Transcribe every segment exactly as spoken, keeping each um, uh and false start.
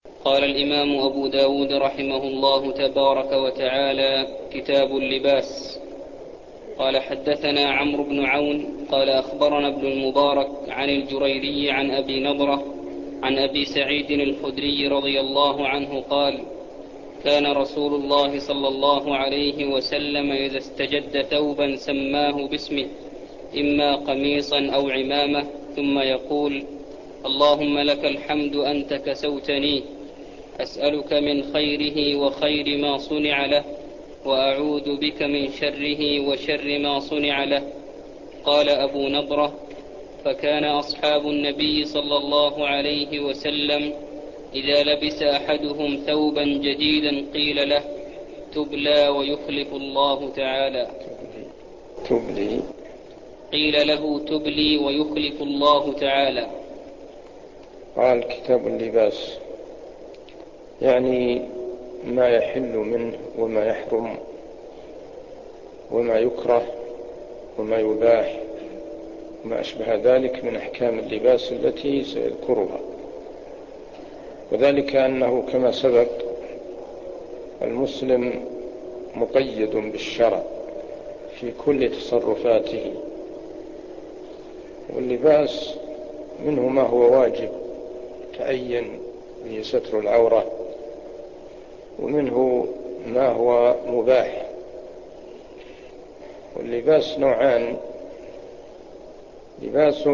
قال الإمام أبو داود رحمه الله تبارك وتعالى: كتاب اللباس. قال: حدثنا عمرو بن عون قال أخبرنا ابن المبارك عن الجريري عن أبي نضرة عن أبي سعيد الخدري رضي الله عنه قال: كان رسول الله صلى الله عليه وسلم إذا استجد ثوبا سماه باسمه، إما قميصا أو عمامة، ثم يقول: اللهم لك الحمد أنت كسوتني، أسألك من خيره وخير ما صنع له، وأعوذ بك من شره وشر ما صنع له. قال أبو نضرة: فكان أصحاب النبي صلى الله عليه وسلم إذا لبس أحدهم ثوبا جديدا قيل له: تبلى ويخلف الله تعالى. تبلي قيل له: تبلي ويخلف الله تعالى. قال: كتاب اللباس، يعني ما يحل منه وما يحرم وما يكره وما يباح وما أشبه ذلك من أحكام اللباس التي سيذكرها. وذلك أنه كما سبق المسلم مقيد بالشرع في كل تصرفاته، واللباس منه ما هو واجب تعين به ستر العورة، ومنه ما هو مباح. واللباس نوعان: لباس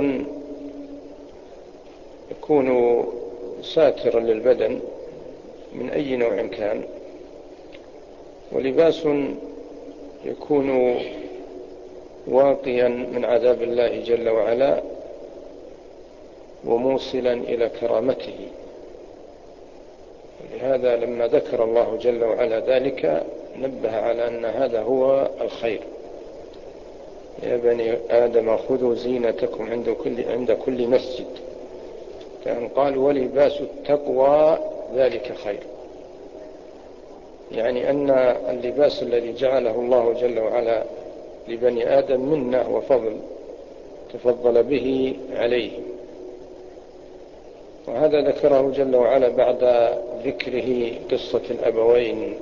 يكون ساترا للبدن من أي نوع كان، ولباس يكون واقيا من عذاب الله جل وعلا وموصلا إلى كرامته. لهذا لما ذكر الله جل وعلا ذلك نبه على أن هذا هو الخير: يا بني آدم خذوا زينتكم عند كل, عند كل مسجد. كان قال: ولباس التقوى ذلك خير، يعني أن اللباس الذي جعله الله جل وعلا لبني آدم منه وفضل تفضل به عليه. وهذا ذكره جل وعلا بعد ذكره قصة الأبوين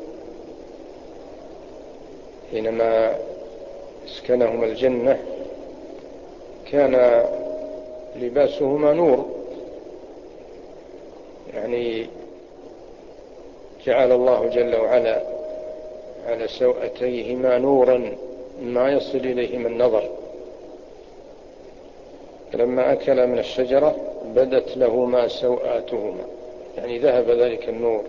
حينما اسكنهما الجنة، كان لباسهما نور، يعني جعل الله جل وعلا على سوءتيهما نورا ما يصل إليهما النظر. فلما أكل من الشجرة بدت لهما سوآتهما، يعني ذهب ذلك النور،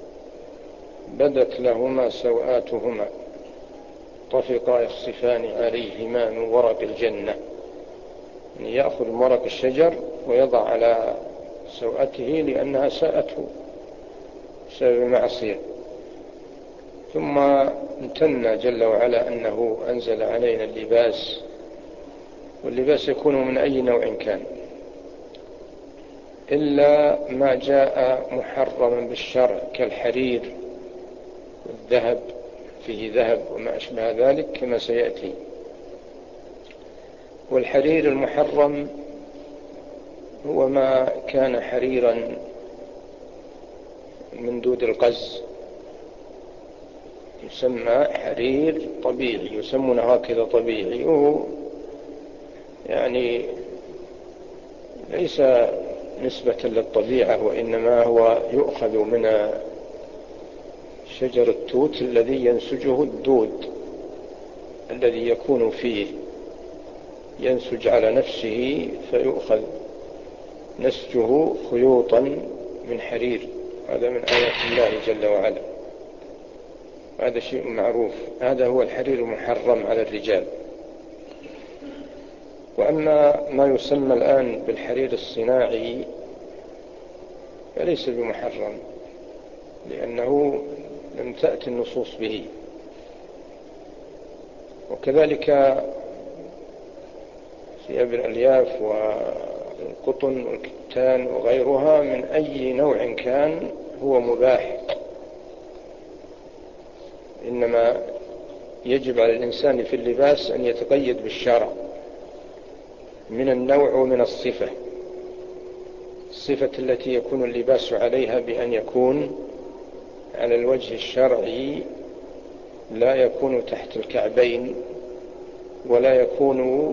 بدت لهما سوآتهما طفقا يخصفان عليهما من ورق الجنة، يعني يأخذ من ورق الشجر ويضع على سوءته لأنها ساءته بسبب معصية. ثم امتن جل وعلا أنه أنزل علينا اللباس، واللباس يكون من أي نوع كان إلا ما جاء محرما بالشرع كالحرير والذهب، فيه ذهب وما أشبه ذلك كما سيأتي. والحرير المحرم هو ما كان حريرا من دود القز، يسمى حرير طبيعي، يسمونه هكذا طبيعي، وهو يعني ليس نسبة للطبيعة، وإنما هو يؤخذ من شجر التوت الذي ينسجه الدود الذي يكون فيه، ينسج على نفسه فيؤخذ نسجه خيوطا من حرير. هذا من آيات الله جل وعلا، هذا شيء معروف. هذا هو الحرير المحرم على الرجال. وأما ما يسمى الآن بالحرير الصناعي فليس بمحرم، لأنه لم تأتي النصوص به. وكذلك ثياب الألياف والقطن والكتان وغيرها من أي نوع كان هو مباح، إنما يجب على الإنسان في اللباس أن يتقيد بالشرع من النوع ومن الصفة. الصفة التي يكون اللباس عليها بأن يكون على الوجه الشرعي، لا يكون تحت الكعبين، ولا يكون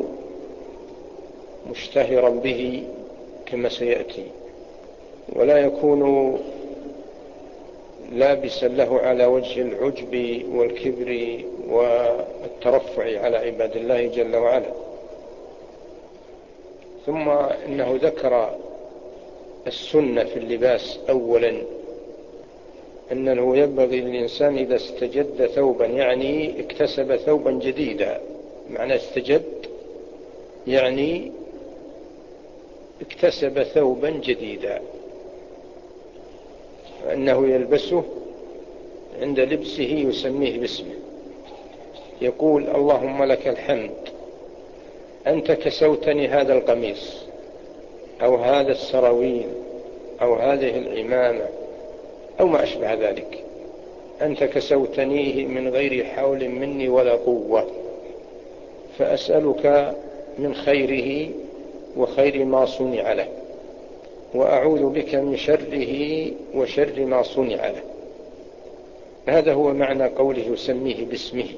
مشتهرا به كما سيأتي، ولا يكون لابسا له على وجه العجب والكبر والترفع على عباد الله جل وعلا. ثم إنه ذكر السنة في اللباس أولا، أنه ينبغي للإنسان إذا استجد ثوبا، يعني اكتسب ثوبا جديدا، معنى استجد يعني اكتسب ثوبا جديدا، فإنه يلبسه عند لبسه يسميه باسمه، يقول اللهم لك الحمد أنت كسوتني هذا القميص أو هذا السراويل أو هذه العمامة أو ما أشبه ذلك، أنت كسوتنيه من غير حول مني ولا قوة، فأسألك من خيره وخير ما صنع له، وأعوذ بك من شره وشر ما صنع له. هذا هو معنى قوله يسميه باسمه،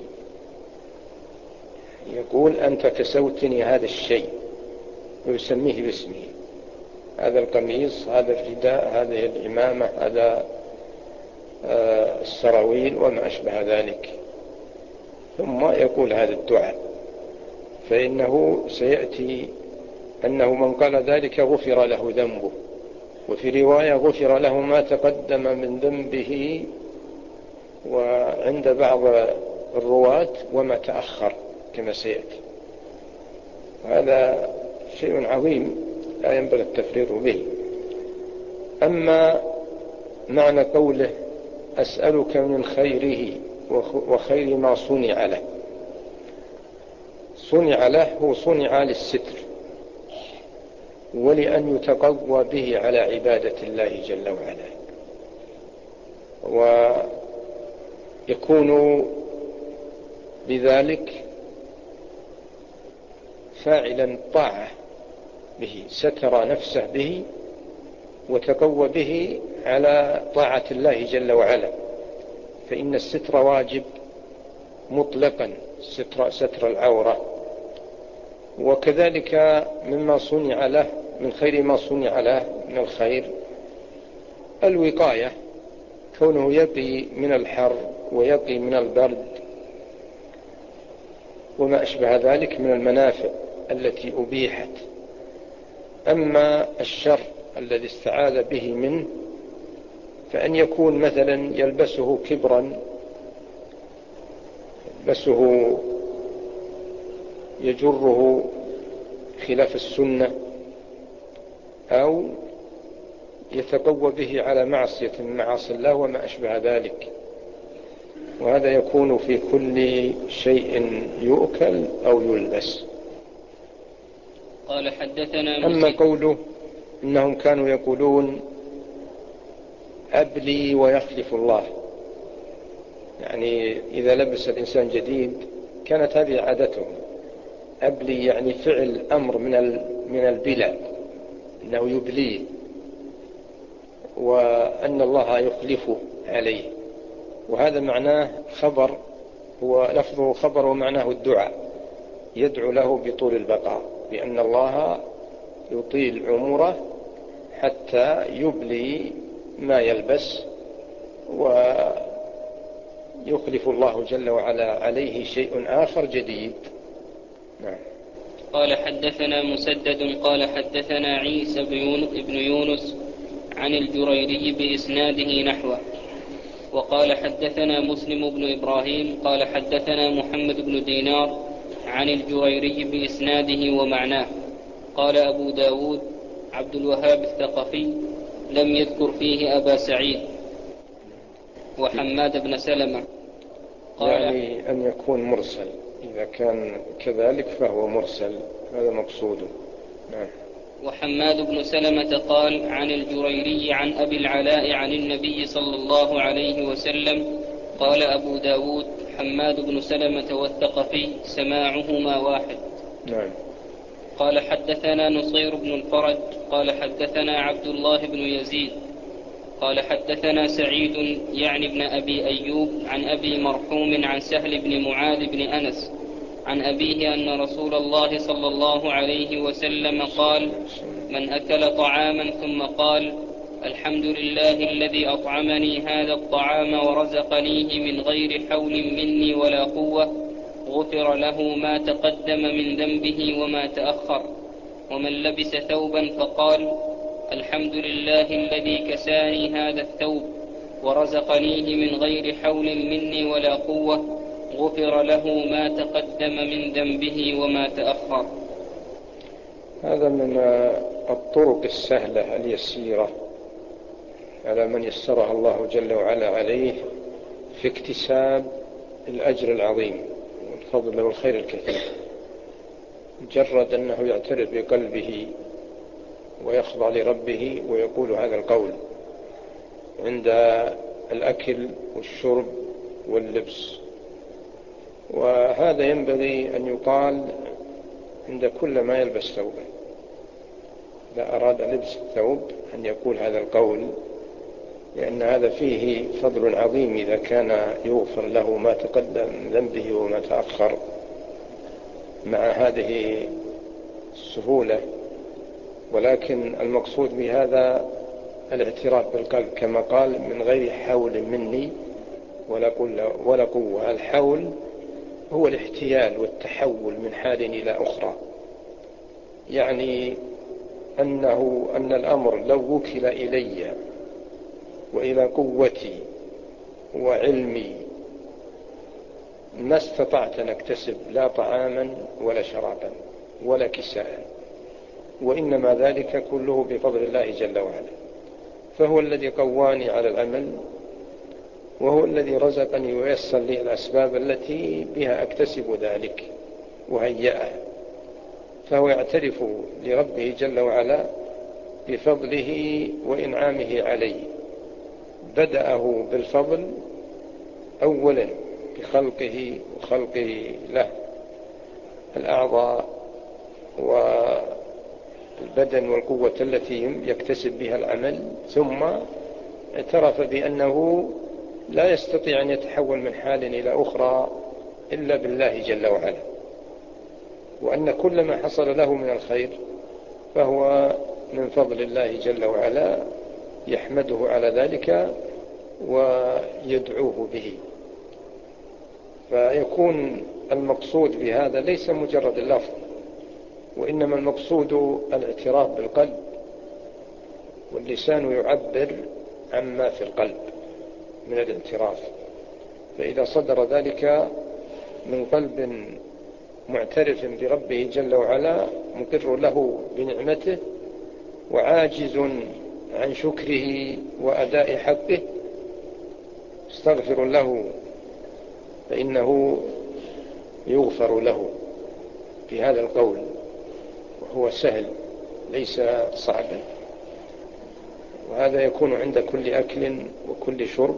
يقول أنت كسوتني هذا الشيء ويسميه باسمه، هذا القميص، هذا الرداء، هذه العمامة، هذا السراويل وما أشبه ذلك. ثم يقول هذا الدعاء، فإنه سيأتي أنه من قال ذلك غفر له ذنبه، وفي رواية غفر له ما تقدم من ذنبه، وعند بعض الرواة وما تأخر كما سيأتي. هذا شيء عظيم لا ينبغي التفريط به. أما معنى قوله أسألك من خيره وخير ما صنع له، صنع له هو صنع للستر ولأن يتقوى به على عبادة الله جل وعلا، ويكون بذلك فاعلا طاعة به، ستر نفسه به وتقوى به على طاعة الله جل وعلا، فإن الستر واجب مطلقا، ستر, ستر العورة. وكذلك مما صنع له من خير ما صنع له من الخير الوقاية، كونه يقي من الحر ويقي من البرد وما أشبه ذلك من المنافع التي أبيحت. أما الشر الذي استعاذ به منه فأن يكون مثلا يلبسه كبرا، يلبسه يجره خلاف السنة، أو يتقوى به على معصية من معاصي الله وما أشبه ذلك، وهذا يكون في كل شيء يؤكل أو يلبس. قال حدثنا أما قوله إنهم كانوا يقولون أبلي ويخلف الله، يعني إذا لبس الإنسان جديد كانت هذه عادته، أبلي يعني فعل أمر من من البلا، إنه يبليه وأن الله يخلفه عليه، وهذا معناه خبر، هو لفظه خبر ومعناه الدعاء، يدعو له بطول البقاء، بأن الله يطيل عمره حتى يبلي ما يلبس ويخلف الله جل وعلا عليه شيء آخر جديد. نعم. قال حدثنا مسدد قال حدثنا عيسى بن يونس عن الجريري بإسناده نحوه، وقال حدثنا مسلم بن إبراهيم قال حدثنا محمد بن دينار عن الجريري بإسناده ومعناه. قال أبو داود عبد الوهاب الثقفي لم يذكر فيه أبا سعيد وحماد بن سلمة. قال يعني أن يكون مرسل، إذا كان كذلك فهو مرسل، هذا مقصوده. نعم. وحماد بن سلمة قال عن الجريري عن أبي العلاء عن النبي صلى الله عليه وسلم. قال أبو داود حماد بن سلمة والثقفي سماعهما واحد. نعم. قال حدثنا نصير بن الفرج قال حدثنا عبد الله بن يزيد قال حدثنا سعيد يعني ابن أبي أيوب عن أبي مرحوم عن سهل بن معاذ بن أنس عن أبيه أن رسول الله صلى الله عليه وسلم قال: من أكل طعاما ثم قال: الحمد لله الذي أطعمني هذا الطعام ورزقنيه من غير حول مني ولا قوة، غفر له ما تقدم من ذنبه وما تأخر. ومن لبس ثوبا فقال: الحمد لله الذي كساني هذا الثوب ورزقنيه من غير حول مني ولا قوة، غفر له ما تقدم من ذنبه وما تأخر. هذا من الطرق السهلة اليسيرة على من يسرها الله جل وعلا عليه في اكتساب الأجر العظيم والفضل والخير الكثير. مجرد أنه يعترف بقلبه ويخضع لربه ويقول هذا القول عند الأكل والشرب واللبس. وهذا ينبغي أن يقال عند كل ما يلبس ثوبا. إذا أراد لبس الثوب أن يقول هذا القول، لأن هذا فيه فضل عظيم إذا كان يغفر له ما تقدم من ذنبه وما تأخر مع هذه السهولة. ولكن المقصود بهذا الاعتراف بالقلب كما قال: من غير حول مني ولا قوة. الحول هو الاحتيال والتحول من حال إلى أخرى، يعني أنه أن الأمر لو وكل إلي وإلى قوتي وعلمي ما استطعت أن أكتسب لا طعاما ولا شرابا ولا كساء، وإنما ذلك كله بفضل الله جل وعلا. فهو الذي قواني على العمل، وهو الذي رزقني ويسر لي الأسباب التي بها أكتسب ذلك وهيئه. فهو يعترف لربه جل وعلا بفضله وإنعامه عليه. بدأه بالفضل أولا بخلقه وخلقه له الأعضاء والبدن والقوة التي يكتسب بها العمل، ثم اعترف بأنه لا يستطيع أن يتحول من حال إلى أخرى إلا بالله جل وعلا، وأن كل ما حصل له من الخير فهو من فضل الله جل وعلا، يحمده على ذلك ويدعوه به. فيكون المقصود بهذا ليس مجرد اللفظ، وإنما المقصود الاعتراف بالقلب، واللسان يعبر عما في القلب من الاعتراف. فإذا صدر ذلك من قلب معترف بربه جل وعلا مقر له بنعمته وعاجز عن شكره وأداء حقه، استغفر له فإنه يغفر له بهذا القول، وهو سهل ليس صعبا. وهذا يكون عند كل أكل وكل شرب،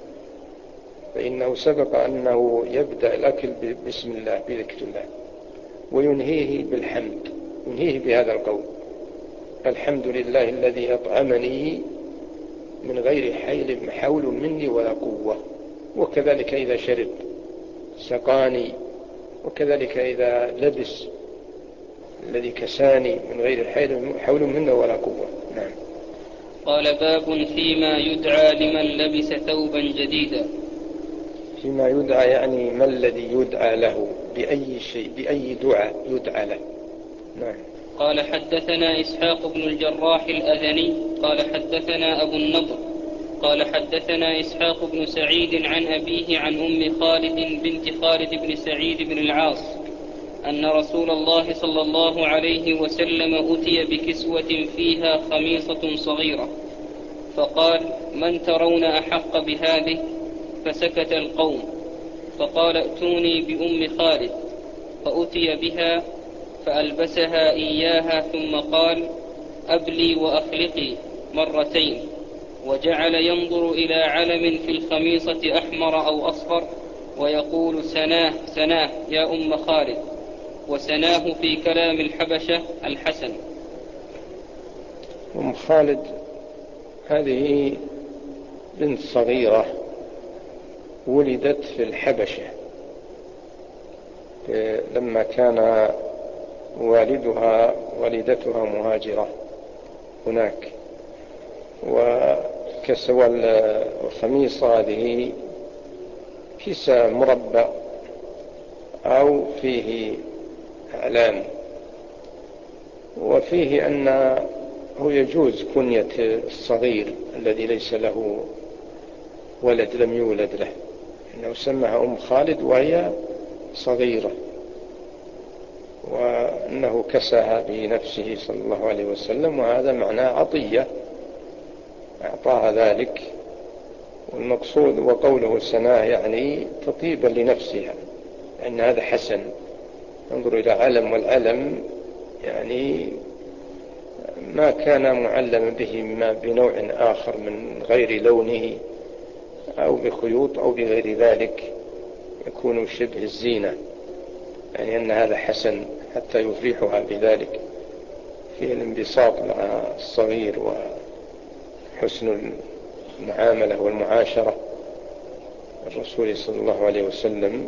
فإنه سبق أنه يبدأ الأكل بسم الله بذكر الله، وينهيه بالحمد، ينهيه بهذا القول: الحمد لله الذي أطعمني من غير حول مني ولا قوة. وكذلك إذا شرب سقاني، وكذلك إذا لبس الذي كساني من غير حول مني ولا قوة. نعم. قال: باب فيما يدعى لمن لبس ثوبا جديدا. فيما يدعى يعني ما الذي يدعى له، بأي شيء، بأي دعاء يدعى له. نعم. قال: حدثنا إسحاق بن الجراح الأذني قال حدثنا أبو النضر قال حدثنا إسحاق بن سعيد عن أبيه عن أم خالد بنت خالد بن سعيد بن العاص أن رسول الله صلى الله عليه وسلم أتي بكسوة فيها خميصة صغيرة، فقال: من ترون أحق بهذه؟ فسكت القوم، فقال: ائتوني بأم خالد، فأتي بها فألبسها إياها، ثم قال: أبلي وأخلقي مرتين، وجعل ينظر إلى علم في الخميصة أحمر أو أصفر ويقول: سناه سناه يا أم خالد. وسناه في كلام الحبشة الحسن. أم خالد هذه بنت صغيرة ولدت في الحبشة لما كان والدها والدتها مهاجرة هناك، وكسوى الخميص هذه كسى مربع أو فيه أعلام، وفيه أنه يجوز كنية الصغير الذي ليس له ولد لم يولد له، إنه سمها أم خالد وهي صغيرة، وأنه كساها بنفسه صلى الله عليه وسلم، وهذا معناه عطية أعطاها ذلك. والمقصود وقوله سناه يعني تطيبا لنفسها، لأن هذا حسن. انظروا إلى علم، والعلم يعني ما كان معلما به ما بنوع آخر من غير لونه أو بخيوط أو بغير ذلك يكون شبه الزينة، يعني أن هذا حسن حتى يفرحها بذلك في الانبساط مع الصغير وحسن المعاملة والمعاشرة الرسول صلى الله عليه وسلم.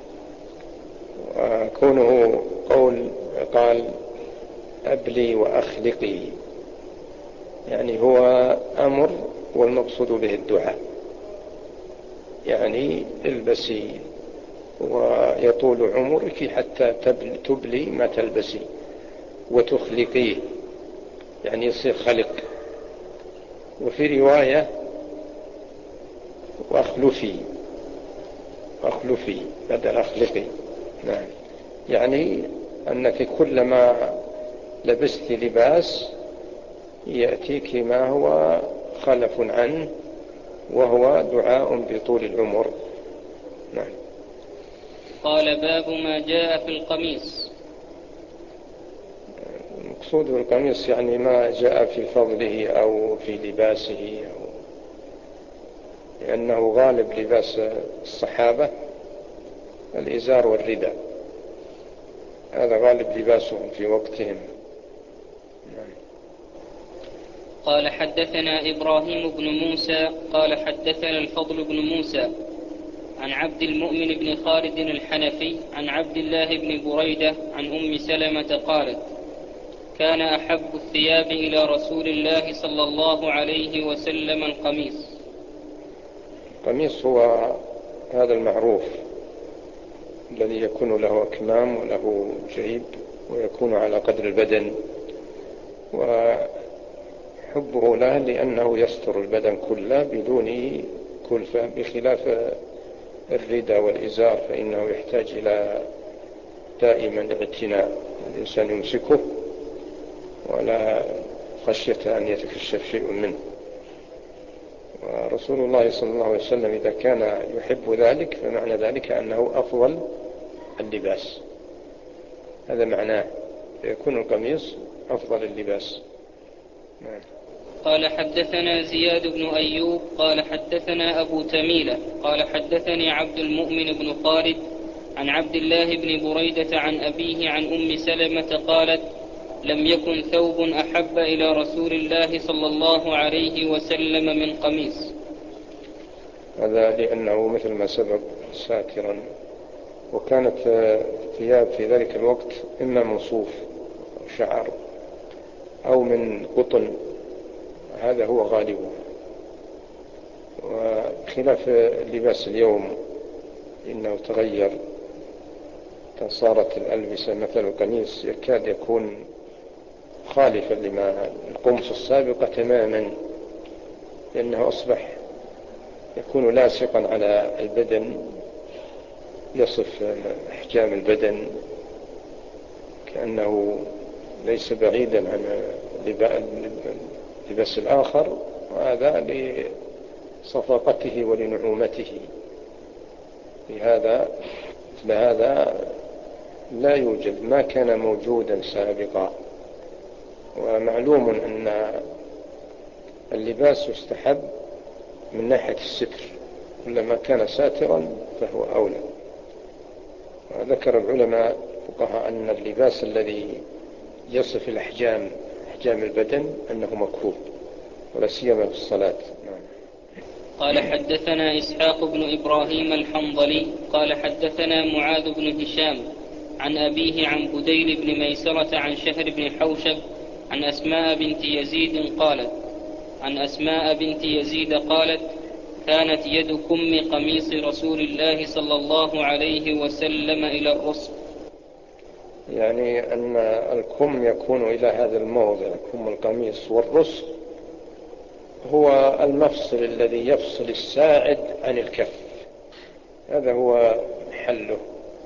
وكونه قول قال أبلي وأخلقي، يعني هو أمر والمقصود به الدعاء، يعني البسي ويطول عمرك حتى تبلي ما تلبسي وتخلقيه، يعني يصير خلق. وفي رواية وأخلفي أخلفي بدل أخلقي، نعم، يعني أنك كلما لبست لباس يأتيك ما هو خلف عنه، وهو دعاء بطول العمر. نعم. قال باب ما جاء في القميص. المقصود بالقميص يعني ما جاء في فضله أو في لباسه، أو لأنه غالب لباس الصحابة الإزار والرداء، هذا غالب لباسهم في وقتهم. قال حدثنا إبراهيم بن موسى قال حدثنا الفضل بن موسى عن عبد المؤمن بن خالد الحنفي عن عبد الله بن بريدة عن أم سلمة قالت: كان أحب الثياب إلى رسول الله صلى الله عليه وسلم القميص. القميص هو هذا المعروف الذي يكون له أكمام وله جيب ويكون على قدر البدن، وحبه له لأنه يستر البدن كله بدون كلفة، بخلاف الرداء والإزار فإنه يحتاج إلى دائما اعتناء، الإنسان يمسكه ولا خشية أن يتكشف شيء منه. ورسول الله صلى الله عليه وسلم إذا كان يحب ذلك فمعنى ذلك أنه أفضل اللباس، هذا معناه، يكون القميص أفضل اللباس. نعم. قال حدثنا زياد بن أيوب قال حدثنا أبو تميلة قال حدثني عبد المؤمن بن خالد عن عبد الله بن بريدة عن أبيه عن أم سلمة قالت: لم يكن ثوب أحب إلى رسول الله صلى الله عليه وسلم من قميص. هذا لأنه مثل ما سبق ساترا، وكانت ثياب في ذلك الوقت إما من صوف أو شعر أو من قطن، هذا هو غالبه، وخلاف اللباس اليوم إنه تغير، صارت الألبسة مثل القميص يكاد يكون خالفا لما القمص السابقة تماما، لأنه أصبح يكون لاصقا على البدن، يصف أحجام البدن كأنه ليس بعيدا عن اللباس الآخر، وهذا لصفاقته ولنعومته. لهذا لهذا لا يوجد ما كان موجودا سابقا. ومعلوم أن اللباس يستحب من ناحية الستر، كلما كان ساترا فهو أولى. وذكر العلماء فقهاء أن اللباس الذي يصف الأحجام أحجام البدن أنه مكروه ولا سيما في الصلاة. قال حدثنا إسحاق بن إبراهيم الحنظلي قال حدثنا معاذ بن هشام عن أبيه عن بديل بن ميسرة عن شهر بن حوشب عن أسماء بنت يزيد قالت عن أسماء بنت يزيد قالت كانت يد كم قميص رسول الله صلى الله عليه وسلم إلى الرسل. يعني أن الكم يكون إلى هذا الموضع، كم القميص، والرسل هو المفصل الذي يفصل الساعد عن الكف، هذا هو حله.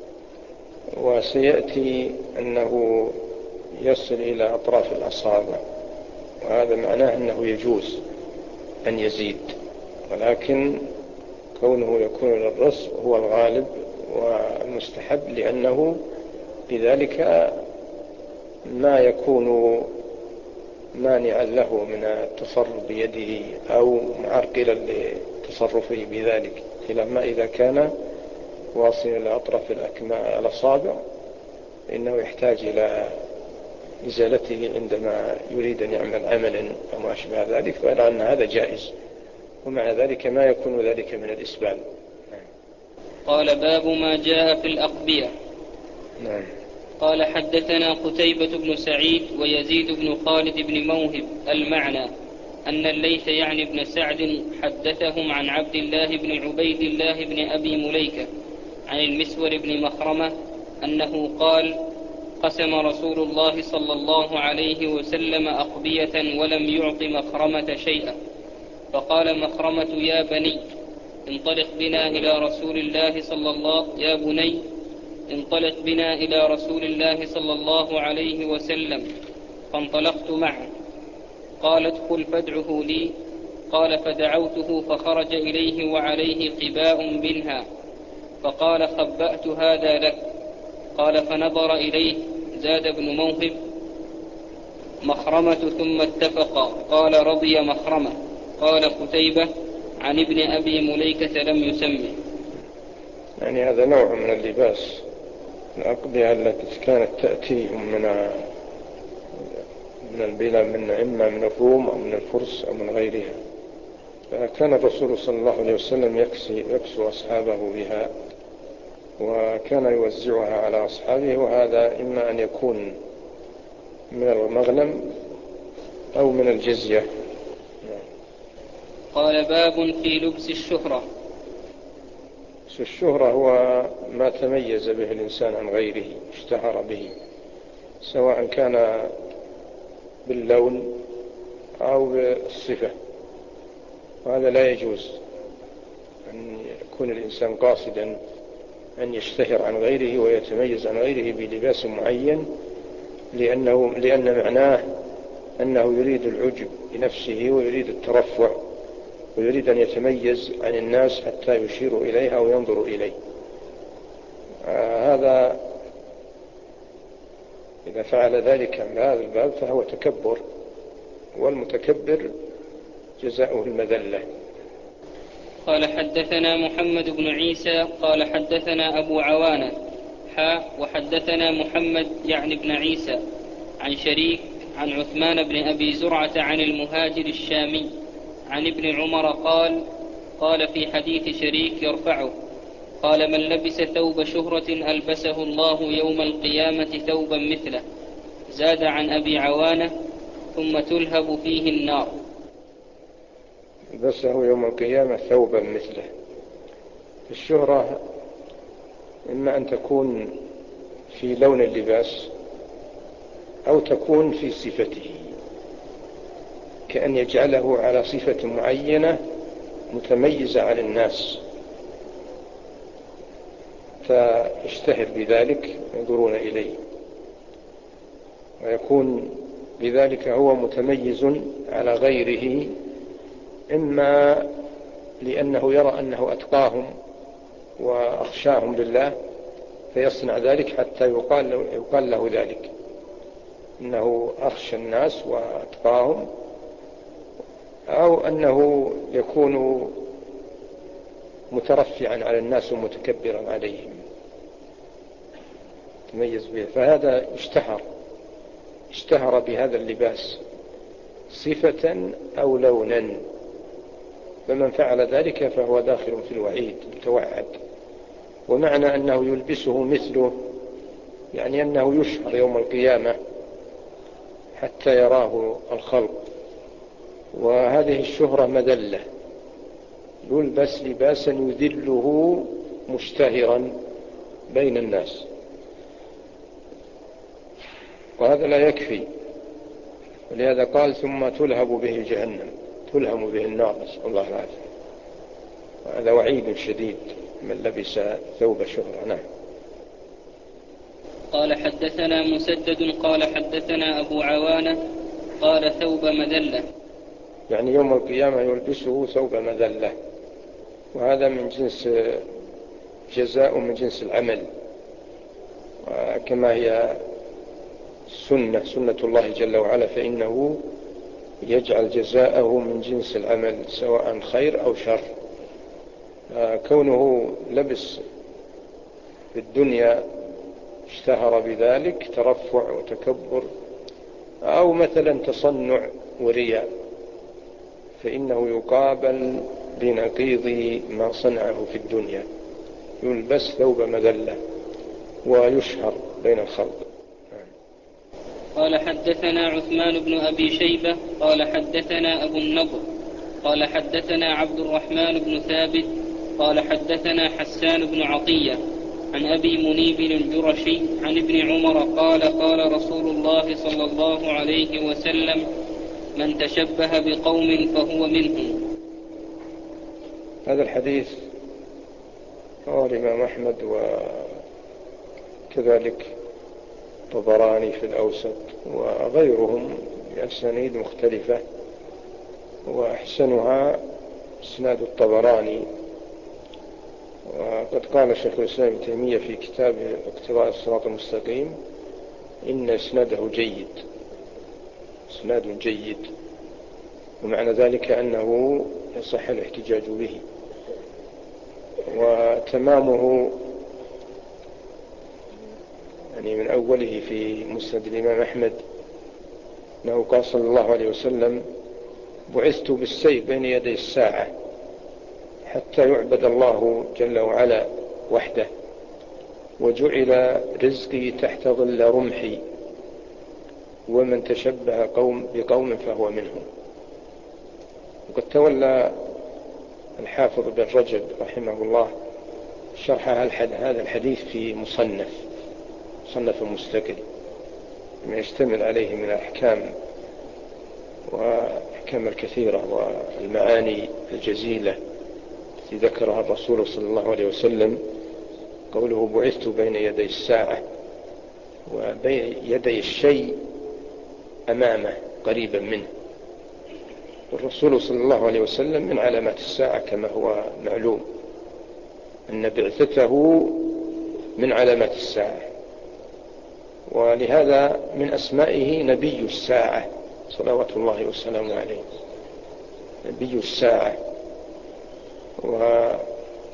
وسيأتي أنه يصل إلى أطراف الأصابع، وهذا معناه أنه يجوز أن يزيد، ولكن كونه يكون للرسل هو الغالب والمستحب، لأنه بذلك ما يكون مانعا له من التصرف بيده أو معرقلا لتصرفه بذلك، خلاف ما إذا كان واصلا إلى أطراف الأصابع فإنه يحتاج إلى إزالته عندما يريد أن يعمل عملا أو ما أشبه ذلك، فأرى أن هذا جائز، ومع ذلك ما يكون ذلك من الإسبال. قال باب ما جاء في الأقبية. نعم. قال حدثنا قتيبة بن سعيد ويزيد بن خالد بن موهب المعنى أن الليث يعني بن سعد حدثهم عن عبد الله بن عبيد الله بن أبي مليكة عن المسور بن مخرمة أنه قال قسم رسول الله صلى الله عليه وسلم أقبية ولم يعط مخرمة شيئا، فقال مخرمة يا بني انطلق بنا إلى رسول الله صلى الله يا بني انطلق بنا إلى رسول الله صلى الله عليه وسلم، فانطلقت معه. قال ادخل فادعه لي. قال فدعوته فخرج إليه وعليه قباء منها، فقال خبأت هذا لك. قال فنظر إليه. زاد ابن موهب مخرمة ثم اتفقا. قال رضي مخرمة. قال قتيبة عن ابن أبي مليكة لم يسمي. يعني هذا نوع من اللباس، الأقبية التي كانت تأتيهم من من البلاد، من إما من الروم أو من الفرس أو من غيرها، فكان الرسول صلى الله عليه وسلم يكسو أصحابه بها، وكان يوزعها على أصحابه، وهذا إما أن يكون من المغنم أو من الجزية. قال باب في لبس الشهرة. الشهرة هو ما تميز به الإنسان عن غيره، اشتهر به، سواء كان باللون أو بالصفة، وهذا لا يجوز أن يكون الإنسان قاصدا أن يشتهر عن غيره ويتميز عن غيره بلباس معين، لأنه لأن معناه أنه يريد العجب بنفسه ويريد الترفع ويريد أن يتميز عن الناس حتى يشير إليها أو ينظر إليه. آه هذا إذا فعل ذلك من هذا الباب فهو تكبر، والمتكبر جزاؤه المذلة. قال حدثنا محمد بن عيسى قال حدثنا أبو عوانة حاء وحدثنا محمد يعني بن عيسى عن شريك عن عثمان بن أبي زرعة عن المهاجر الشامي عن ابن عمر قال قال في حديث شريك يرفعه قال من لبس ثوب شهرة ألبسه الله يوم القيامة ثوبا مثله. زاد عن أبي عوانة ثم تلهب فيه النار. لبسه يوم القيامة ثوبا مثله. الشهرة إما أن تكون في لون اللباس أو تكون في صفته، كأن يجعله على صفة معينة متميزة عن الناس فيشتهر بذلك ينظرون إليه، ويكون بذلك هو متميز على غيره، إما لأنه يرى أنه أتقاهم وأخشاهم لله فيصنع ذلك حتى يقال له, يقال له ذلك إنه أخشى الناس وأتقاهم، أو أنه يكون مترفعا على الناس ومتكبرا عليهم تميز به، فهذا اشتهر اشتهر بهذا اللباس صفة أو لونا، فمن فعل ذلك فهو داخل في الوعيد المتوعد. ومعنى أنه يلبسه مثله يعني أنه يشهر يوم القيامة حتى يراه الخلق، وهذه الشهرة مذلة، يلبس لباسا يذله مشتهرا بين الناس، وهذا لا يكفي، ولهذا قال ثم تلهب به جهنم، تلهم به النار، نسأل الله العافية. وهذا وعيد شديد من لبس ثوب شهرة. نعم. قال حدثنا مسدد قال حدثنا أبو عوانة قال ثوب مذلة، يعني يوم القيامة يلبسه ثوب مذلة، وهذا من جنس جزاء من جنس العمل، وكما هي سنة سنة الله جل وعلا، فإنه يجعل جزاءه من جنس العمل سواء خير أو شر. كونه لبس في الدنيا اشتهر بذلك ترفع وتكبر، أو مثلا تصنع ورياء، فإنه يقابل بنقيض ما صنعه في الدنيا، يلبس ثوب مذلة ويشهر بين الخلق. قال حدثنا عثمان بن أبي شيبة قال حدثنا أبو النضر قال حدثنا عبد الرحمن بن ثابت قال حدثنا حسان بن عطية عن أبي منيب الجرشي عن ابن عمر قال قال رسول الله صلى الله عليه وسلم من تشبه بقوم فهو منهم. هذا الحديث رواه الإمام أحمد وكذلك طبراني في الأوسط وغيرهم بأسانيد مختلفة، وأحسنها إسناد الطبراني. وقد قال شيخ الإسلام ابن تيمية في كتابه اقتضاء الصراط المستقيم إن إسناده جيد، إسناد جيد، ومعنى ذلك أنه يصح الاحتجاج به. وتمامه يعني من أوله في مسند الإمام أحمد أنه قال صلى الله عليه وسلم بعثت بالسيف بين يدي الساعة حتى يعبد الله جل وعلا وحده، وجعل رزقي تحت ظل رمحي، ومن تشبه قوم بقوم فهو منهم. وقد تولى الحافظ بن رجب رحمه الله شرح هذا الحديث في مصنف مصنف مستقل ما يشتمل عليه من الأحكام وأحكام الكثيرة والمعاني الجزيلة التي ذكرها الرسول صلى الله عليه وسلم. قوله بعثت بين يدي الساعة، وبين يدي الشيء أمامه قريبا منه، والرسول صلى الله عليه وسلم من علامات الساعة كما هو معلوم أن بعثته من علامات الساعة، ولهذا من أسمائه نبي الساعة صلوات الله وسلامه عليه، نبي الساعة. وكان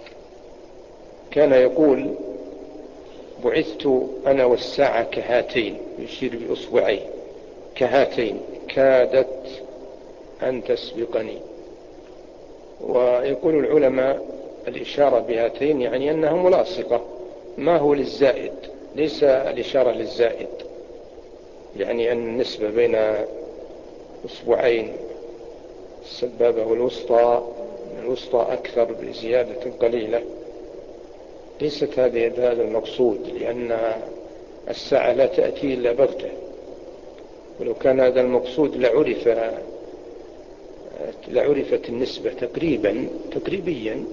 يقول بعثت أنا والساعة كهاتين، يشير بأصبعين، كهاتين كادت أن تسبقني. ويقول العلماء الإشارة بهاتين يعني أنها ملاصقة، ما هو للزائد، ليس الإشارة للزائد، يعني أن النسبة بين أصبعين السبابة والوسطى الوسطى أكثر بزيادة قليلة، ليست هذه هذا المقصود، لأن الساعة لا تأتي إلا بغتة، ولو كان هذا المقصود لعرف لعرفت النسبة تقريبا تقريبيا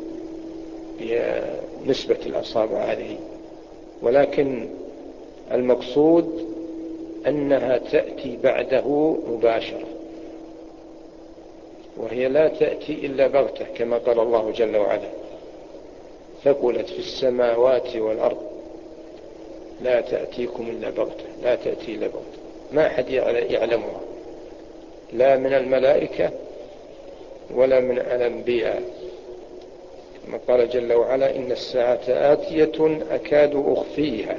بنسبة الأصابع هذه، ولكن المقصود أنها تأتي بعده مباشرة، وهي لا تأتي إلا بغتة كما قال الله جل وعلا ثقلت في السماوات والأرض لا تأتيكم إلا بغتة، لا تأتي إلا بغتة، ما أحد يعلمها لا من الملائكة ولا من الأنبياء، كما قال جل وعلا إن الساعة آتية أكاد أخفيها.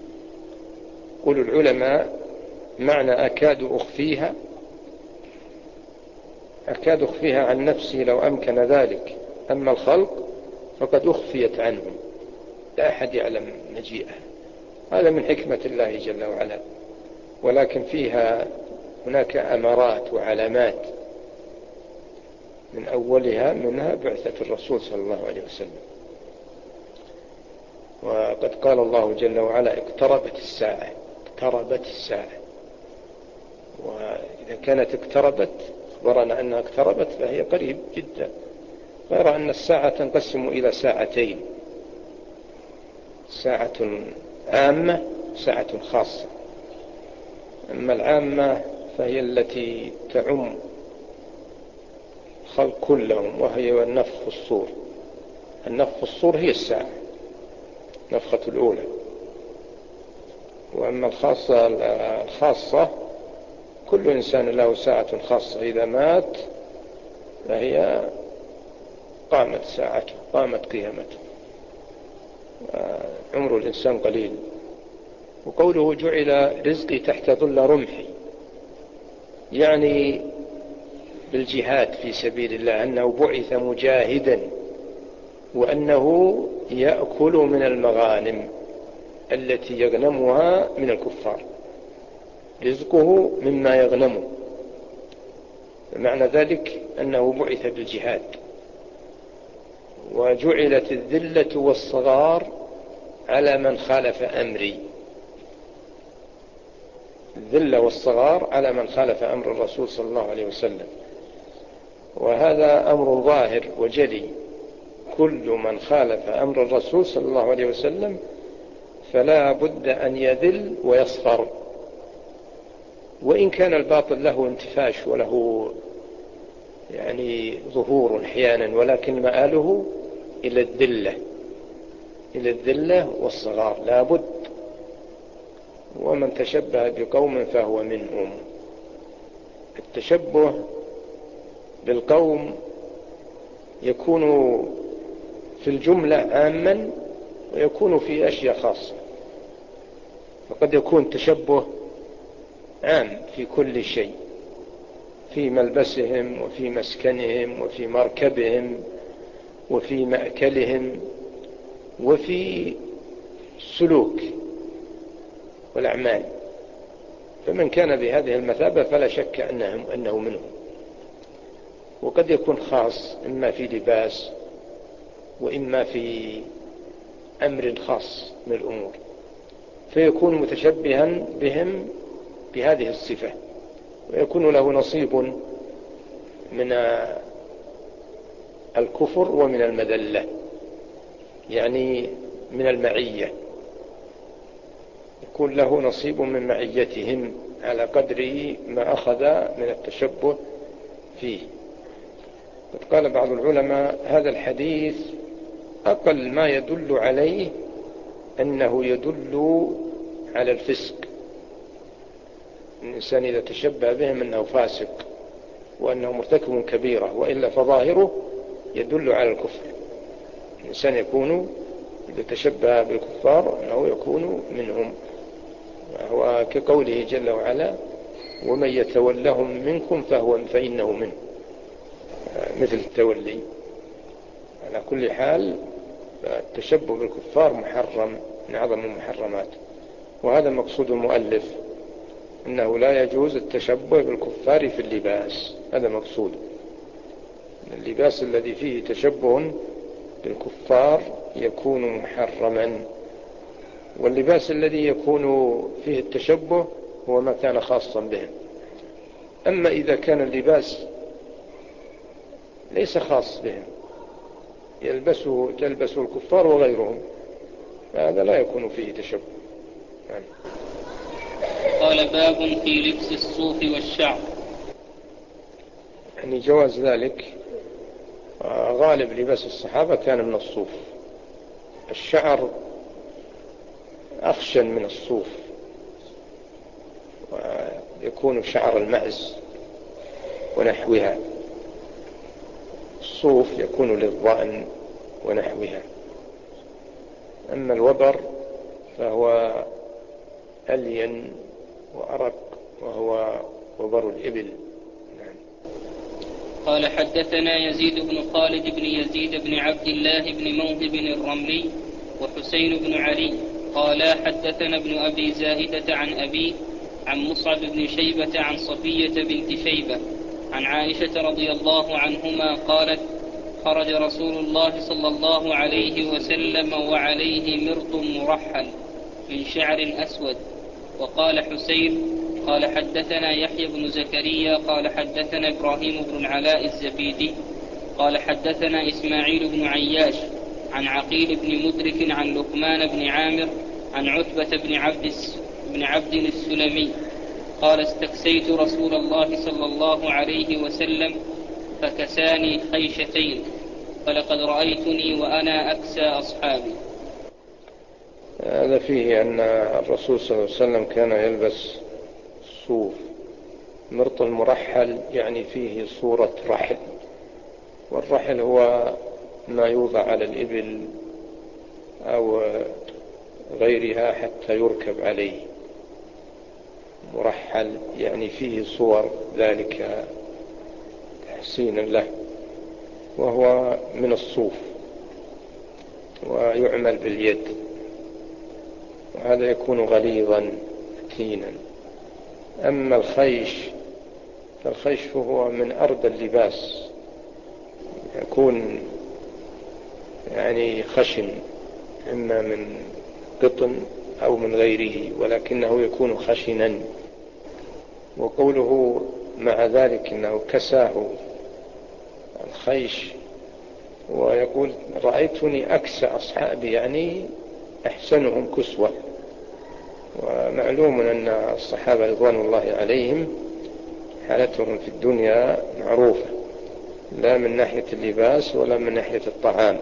قل العلماء معنى أكاد أخفيها أكاد أخفيها عن نفسي لو أمكن ذلك، أما الخلق فقد أخفيت عنهم، لا أحد يعلم مجيئها. هذا من حكمة الله جل وعلا، ولكن فيها هناك أمارات وعلامات، من أولها منها بعثة الرسول صلى الله عليه وسلم. وقد قال الله جل وعلا اقتربت الساعة، اقتربت الساعة، وإذا كانت اقتربت أخبرنا أنها اقتربت فهي قريب جدا، غير أن الساعة تنقسم إلى ساعتين، ساعة عامة ساعة خاصة. أما العامة فهي التي تعم خلق كلهم، وهي النفخ في الصور. النفخ في الصور هي الساعة، نفخة الأولى. وأما الخاصة الخاصة كل إنسان له ساعة خاصة، إذا مات فهي قامت ساعته، قامت قيامته، عمر الإنسان قليل. وقوله جعل رزقي تحت ظل رمحي، يعني بالجهاد في سبيل الله، أنه بعث مجاهدا، وأنه يأكل من المغانم التي يغنمها من الكفار، رزقه مما يغنمه. معنى ذلك أنه بعث بالجهاد. وجعلت الذلة والصغار على من خالف أمري، الذلة والصغار على من خالف أمر الرسول صلى الله عليه وسلم. وهذا أمر ظاهر وجلي، كل من خالف أمر الرسول صلى الله عليه وسلم فلا بد أن يذل ويصغر، وإن كان الباطل له انتفاش وله يعني ظهور أحيانا، ولكن مآله إلى الذلة، إلى الذلة والصغار لا بد. ومن تشبه بقوم فهو منهم. التشبه بالقوم يكون في الجملة عاما، ويكون في أشياء خاصة. فقد يكون تشبه عام في كل شيء، في ملبسهم وفي مسكنهم وفي مركبهم وفي مأكلهم وفي السلوك والأعمال. فمن كان بهذه المثابة فلا شك أنه, أنه منهم. وقد يكون خاص إما في لباس وإما في أمر خاص من الأمور، فيكون متشبها بهم بهذه الصفة، ويكون له نصيب من الكفر ومن المذلة، يعني من المعية، يكون له نصيب من معيتهم على قدر ما أخذ من التشبه فيه. قد قال بعض العلماء هذا الحديث أقل ما يدل عليه أنه يدل على الفسق. الإنسان إذا تشبه بهم أنه فاسق وأنه مرتكب كبيرة، وإلا فظاهره يدل على الكفر. الإنسان يكون إذا تشبه بالكفار أنه يكون منهم، وهو كقوله جل وعلا ومن يتولهم منكم فهو فإنه منه، مثل التولي. على كل حال التشبه بالكفار محرم من أعظم المحرمات، وهذا مقصود المؤلف، أنه لا يجوز التشبه بالكفار في اللباس. هذا مقصود، اللباس الذي فيه تشبه بالكفار يكون محرما، واللباس الذي يكون فيه التشبه هو ما كان خاصا بهم. أما إذا كان اللباس ليس خاص بهم، يلبسه تلبسه الكفار وغيرهم، فهذا لا يكون فيه تشبه. يعني. قال باب في لبس الصوف والشعر. يعني جواز ذلك. غالب لباس الصحابة كان من الصوف. الشعر أخشن من الصوف، ويكون شعر المأز ونحوها. الصوف يكون للظأن ونحوها. أما الوبر فهو ألين وأرق، وهو وبر الإبل. قال حدثنا يزيد بن خالد بن يزيد بن عبد الله بن موهب الرملي وحسين بن علي قالا حدثنا ابن أبي زائدة عن أبيه عن مصعب بن شيبة عن صفية بنت شيبة عن عائشة رضي الله عنهما قالت خرج رسول الله صلى الله عليه وسلم وعليه مرط مرحل من شعر أسود. وقال حسين قال حدثنا يحيى بن زكريا قال حدثنا إبراهيم بن العلاء الزبيدي قال حدثنا إسماعيل بن عياش عن عقيل بن مدرك عن لقمان بن عامر عن عتبة بن عبد, بن عبد السلمي قال استكسيت رسول الله صلى الله عليه وسلم فكساني خيشتين فلقد رأيتني وأنا أكسى أصحابي. هذا فيه أن الرسول صلى الله عليه وسلم كان يلبس صوف. مرط المرحل يعني فيه صورة رحل، والرحل هو ما يوضع على الإبل أو غيرها حتى يركب عليه. مرحل يعني فيه صور ذلك تحسين له، وهو من الصوف ويعمل باليد، وهذا يكون غليظا متينا. أما الخيش فالخيش هو من أرض اللباس، يكون يعني خشن إما من قطن أو من غيره، ولكنه يكون خشنا. وقوله مع ذلك إنه كساه الخيش، ويقول رأيتني أكسى أصحابي يعني أحسنهم كسوة. ومعلوم أن الصحابة رضوان الله عليهم حالتهم في الدنيا معروفة، لا من ناحية اللباس ولا من ناحية الطعام،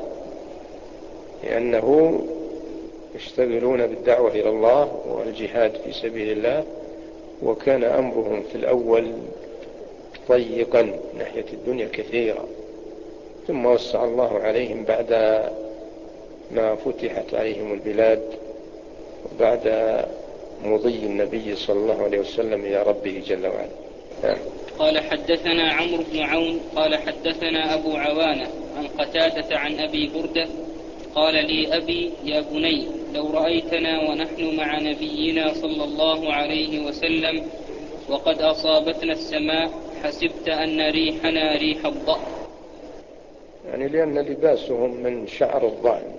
لأنه يشتغلون بالدعوة إلى الله والجهاد في سبيل الله، وكان أمرهم في الأول ضيقا ناحية الدنيا كثيرا، ثم وسع الله عليهم بعد ما فتحت عليهم البلاد وبعد مضي النبي صلى الله عليه وسلم إلى ربه جل وعلا. قال حدثنا عمرو بن عون قال حدثنا أبو عوانة عن قتادة عن أبي بردة قال لي أبي يا بني لو رأيتنا ونحن مع نبينا صلى الله عليه وسلم وقد أصابتنا السماء حسبت أن ريحنا ريح الضأن. يعني لأن لباسهم من شعر الضأن،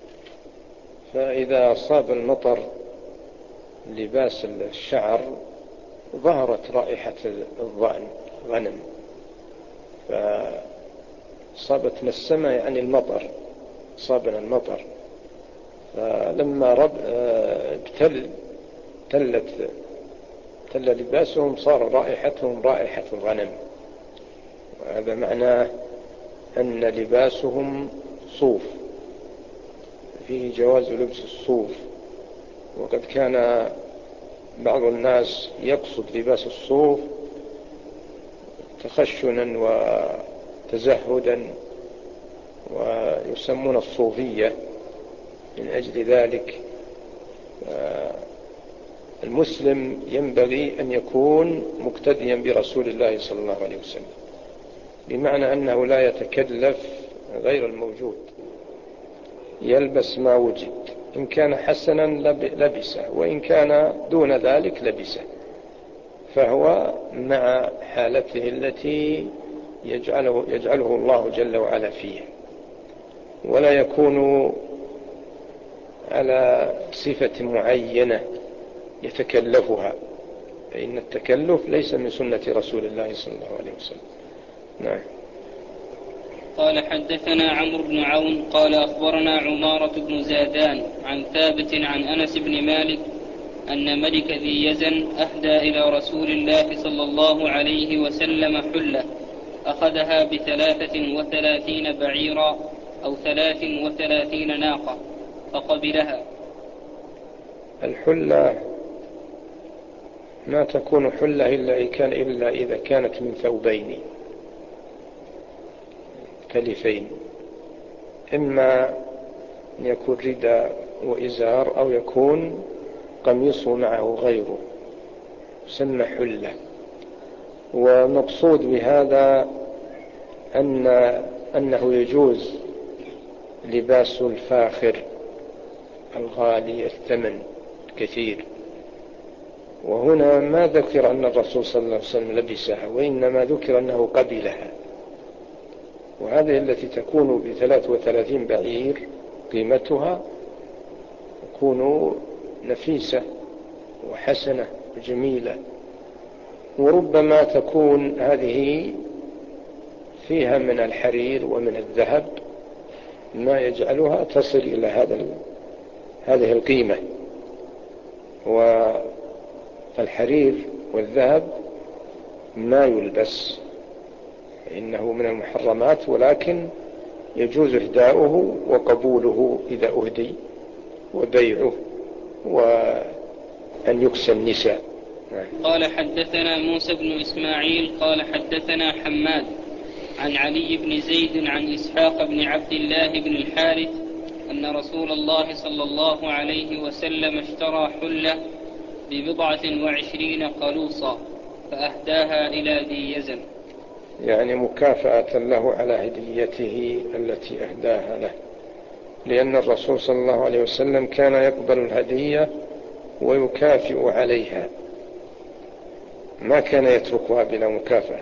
فإذا أصاب المطر لباس الشعر ظهرت رائحة الضأن غنم، فصابتنا السماء يعني المطر، صابنا المطر، فلما رب ابتل تلت تل لباسهم صار رائحتهم رائحة الغنم. وهذا معناه أن لباسهم صوف، فيه جواز لبس الصوف. وقد كان بعض الناس يقصد لباس الصوف تخشنا وتزهدا، ويسمون الصوفية من أجل ذلك. المسلم ينبغي أن يكون مقتديا برسول الله صلى الله عليه وسلم، بمعنى أنه لا يتكلف غير الموجود، يلبس ما وجد، إن كان حسنا لبسه وإن كان دون ذلك لبسه، فهو مع حالته التي يجعله, يجعله الله جل وعلا فيها، ولا يكون على صفة معينة يتكلفها، فإن التكلف ليس من سنة رسول الله صلى الله عليه وسلم. نعم. قال حدثنا عمرو بن عون قال أخبرنا عمارة بن زادان عن ثابت عن أنس بن مالك أن ملك ذي يزن أهدى إلى رسول الله صلى الله عليه وسلم حلة أخذها بثلاثة وثلاثين بعيرا أو ثلاث وثلاثين ناقة فقبلها. الحلة ما تكون حلة إلا, كان إلا إذا كانت من ثوبين كلفين، إما أن يكون رداء وإزار أو يكون قميص معه غيره، يسمى حلة. ومقصود بهذا أن أنه يجوز لباس الفاخر الغالي الثمن كثير، وهنا ما ذكر أن الرسول صلى الله عليه وسلم لبسها، وإنما ذكر أنه قبلها، وهذه التي تكون بثلاث وثلاثين بعير قيمتها تكون نفيسة وحسنة وجميلة، وربما تكون هذه فيها من الحرير ومن الذهب ما يجعلها تصل إلى هذا هذه القيمة. والحرير والذهب ما يلبس، إنه من المحرمات، ولكن يجوز إهداؤه وقبوله إذا أهدي، وبيعه، وأن يكسى النساء. قال حدثنا موسى بن إسماعيل قال حدثنا حماد عن علي بن زيد عن إسحاق بن عبد الله بن الحارث أن رسول الله صلى الله عليه وسلم اشترى حلة ببضعة وعشرين قلوصا فأهداها إلى ذي يزن، يعني مكافأة له على هديته التي أهداها له، لأن الرسول صلى الله عليه وسلم كان يقبل الهدية ويكافئ عليها، ما كان يتركها بلا مكافأة.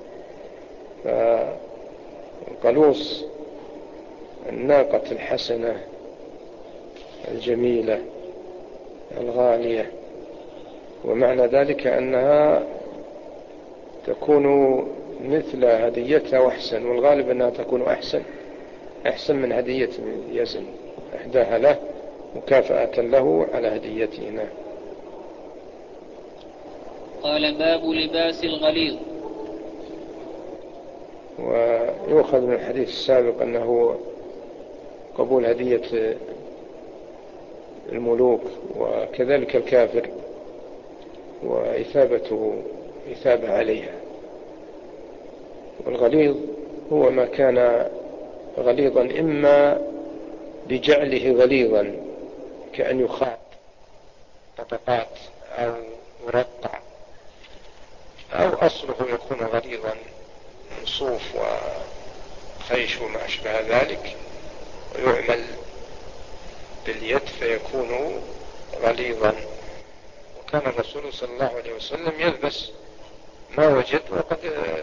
فقلوص الناقة الحسنة الجميلة الغالية، ومعنى ذلك أنها تكون مثل هديتها وأحسن، والغالب أنها تكون أحسن أحسن من هدية يزن أهداها له مكافأة له على هديتنا. قال باب لباس الغليظ. ويؤخذ من الحديث السابق أنه قبول هدية الملوك وكذلك الكافر وإثابته إثابة عليها. والغليظ هو ما كان غليظا إما بجعله غليظا كأن يخاط طبقات أو مرقع، أو أصله يكون غليظا من صوف وخيش وما أشبه ذلك، ويعمل باليد فيكون غليظا. وكان الرسول صلى الله عليه وسلم يلبس ما وجد، وقد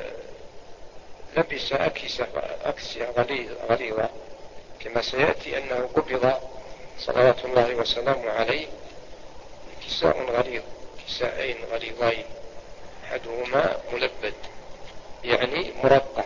لبس أكسية غليظة كما سيأتي أنه قبض صلوات الله وسلامه عليه كساء غليظ، كساءين غليظين، أحدهما ملبد يعني مرقع.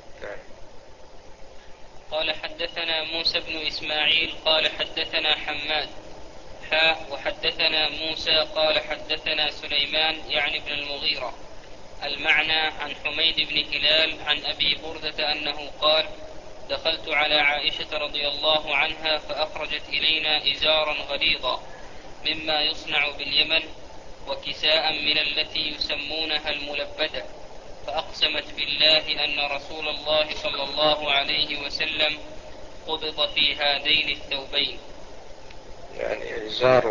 قال حدثنا موسى بن إسماعيل قال حدثنا حماد حاء وحدثنا موسى قال حدثنا سليمان يعني بن المغيرة المعنى عن حميد بن هلال عن أبي بردة أنه قال دخلت على عائشة رضي الله عنها فأخرجت إلينا إزارا غليظا مما يصنع باليمن وكساء من التي يسمونها الملبدة، فأقسمت بالله أن رسول الله صلى الله عليه وسلم قبض في هذين الثوبين. يعني إزار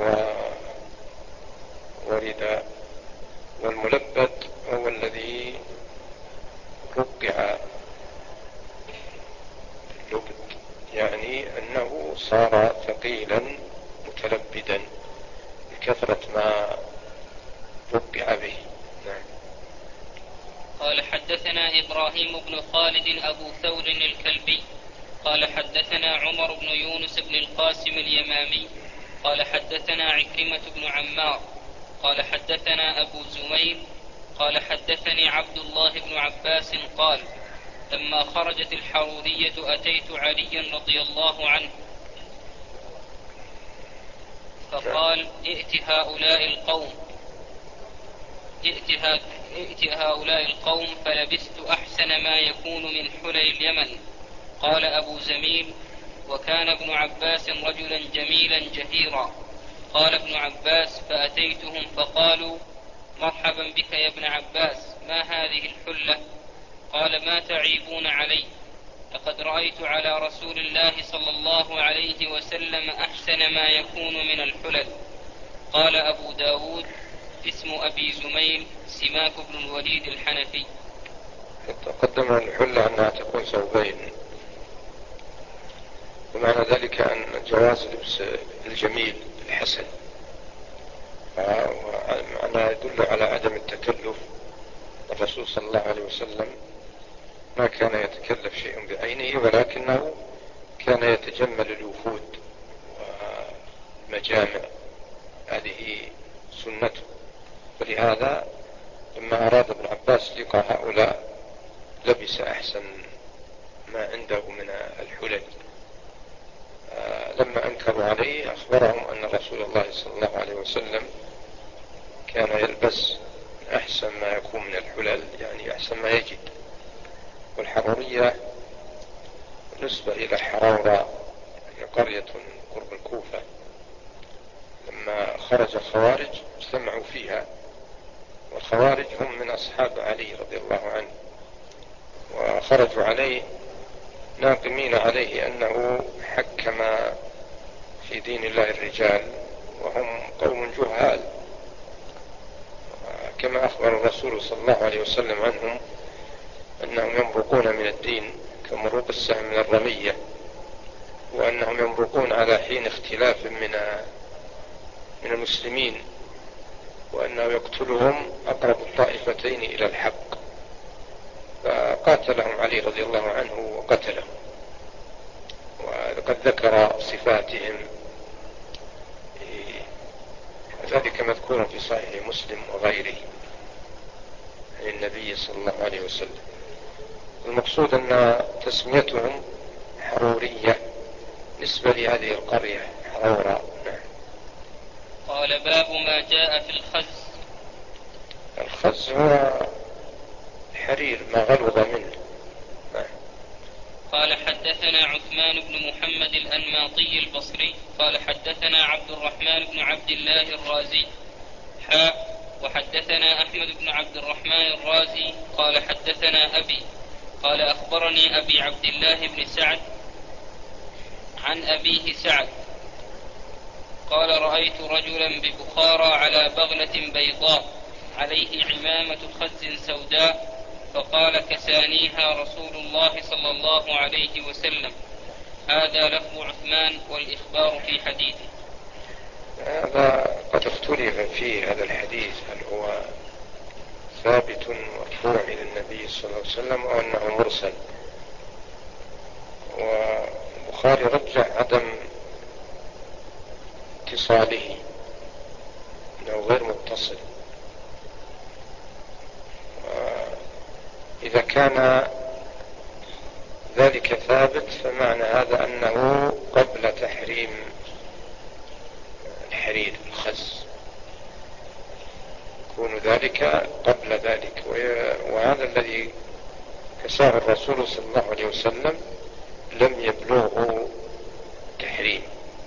ورداء. والملبد هو الذي رقع اللبد، يعني أنه صار ثقيلا متلبدا بكثرة ما رقع به. نعم. قال حدثنا إبراهيم بن خالد أبو ثور الكلبي قال حدثنا عمر بن يونس بن القاسم اليمامي قال حدثنا عكرمة بن عمار قال حدثنا أبو زميل قال حدثني عبد الله بن عباس قال لما خرجت الحرورية أتيت عليا رضي الله عنه فقال ائت هؤلاء القوم ائت, ائت هؤلاء القوم فلبست أحسن ما يكون من حلي اليمن. قال أبو زميل وكان ابن عباس رجلا جميلا جهيرا. قال ابن عباس فأتيتهم فقالوا مرحبا بك يا ابن عباس، ما هذه الحلة؟ قال ما تعيبون علي، لقد رأيت على رسول الله صلى الله عليه وسلم أحسن ما يكون من الحلل. قال أبو داود اسم أبي زميل سماك بن الوليد الحنفي. قدم الحلة أنها تكون ثوبين، ومعنى ذلك أن جواز لبس الجميل الحسن، وأنا يدل على عدم التكلف. الرسول صلى الله عليه وسلم ما كان يتكلف شيء بعينه، ولكنه كان يتجمل الوفود والمجامع، هذه سنته. ولهذا لما أراد ابن عباس لقاء هؤلاء لبس أحسن ما عنده من الحلل. لما أنكروا عليه أخبرهم أن رسول الله صلى الله عليه وسلم كان يلبس أحسن ما يكون من الحلل، يعني أحسن ما يجد. والحرورية نسبة إلى حرورة، هي قرية قرب الكوفة. لما خرج الخوارج اجتمعوا فيها، والخوارج هم من أصحاب علي رضي الله عنه، وخرجوا عليه ناقمين عليه أنه حكم في دين الله الرجال، وهم قوم جهال، كما أخبر الرسول صلى الله عليه وسلم عنهم أنهم يمرقون من الدين كمروق السهم من الرمية، وأنهم يمرقون على حين اختلاف من من المسلمين، وأنه يقتلهم أقرب الطائفتين إلى الحق. فقاتلهم علي رضي الله عنه وقتلهم، وقد ذكر صفاتهم، وذلك مذكور في صحيح مسلم وغيره عن النبي صلى الله عليه وسلم. المقصود أن تسميتهم حرورية نسبة لهذه القرية حرورة. نعم. قال باب ما جاء في الخز. الخز هو حرير ما غلظ منه. نعم. قال حدثنا عثمان بن محمد الأنماطي البصري قال حدثنا عبد الرحمن بن عبد الله الرازي حاء وحدثنا أحمد بن عبد الرحمن الرازي قال حدثنا أبي قال أخبرني أبي عبد الله بن سعد عن أبيه سعد قال رأيت رجلا ببخارى على بغلة بيضاء عليه عمامة خز سوداء، فقال كسانيها رسول الله صلى الله عليه وسلم. هذا لفظ عثمان والإخبار في حديثه. هذا قد اختلف فيه هذا الحديث، هل هو ثابت مرفوع إلى النبي صلى الله عليه وسلم أو أنه مرسل. والبخاري رجع عدم اتصاله، أنه غير متصل. إذا كان ذلك ثابت فمعنى هذا أنه قبل تحريم الحرير الخز، يكون ذلك قبل ذلك. وهذا الذي كساه الرسول صلى الله عليه وسلم لم يبلغه تحريم،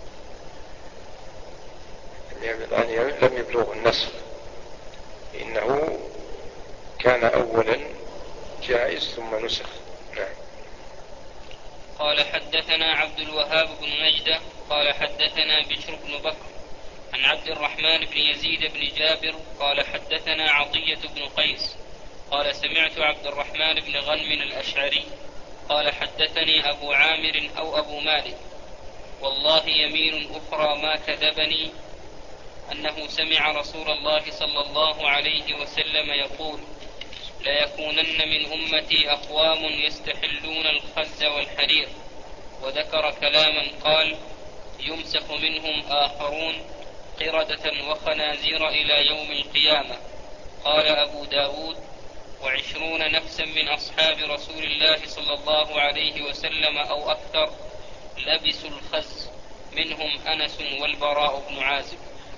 يعني لم يبلغه النسخ، إنه كان أولا جائز ثم نسخ. نعم. قال حدثنا عبد الوهاب بن نجدة قال حدثنا بشر بن بكر عن عبد الرحمن بن يزيد بن جابر قال حدثنا عطية بن قيس قال سمعت عبد الرحمن بن غنم الأشعري قال حدثني أبو عامر أو أبو مالك والله يمين أخرى ما كذبني أنه سمع رسول الله صلى الله عليه وسلم يقول ليكونن من أمتي أقوام يستحلون الخز والحرير، وذكر كلاما قال يمسخ منهم آخرون قردة وخنازير إلى يوم القيامة. قال أبو داود وعشرون نفسا من أصحاب رسول الله صلى الله عليه وسلم أو أكثر لبسوا الخز، منهم أنس والبراء بن عازب.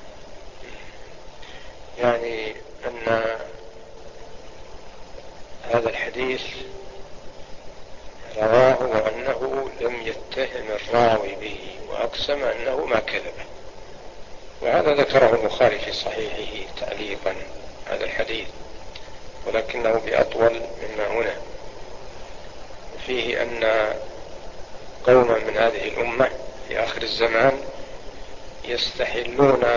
يعني أن هذا الحديث رواه وأنه لم يتهم الراوي به وأقسم أنه ما كذبه، وهذا ذكره البخاري في صحيحه تعليقا هذا الحديث، ولكنه بأطول مما هنا. وفيه أن قوما من هذه الأمة في آخر الزمان يستحلون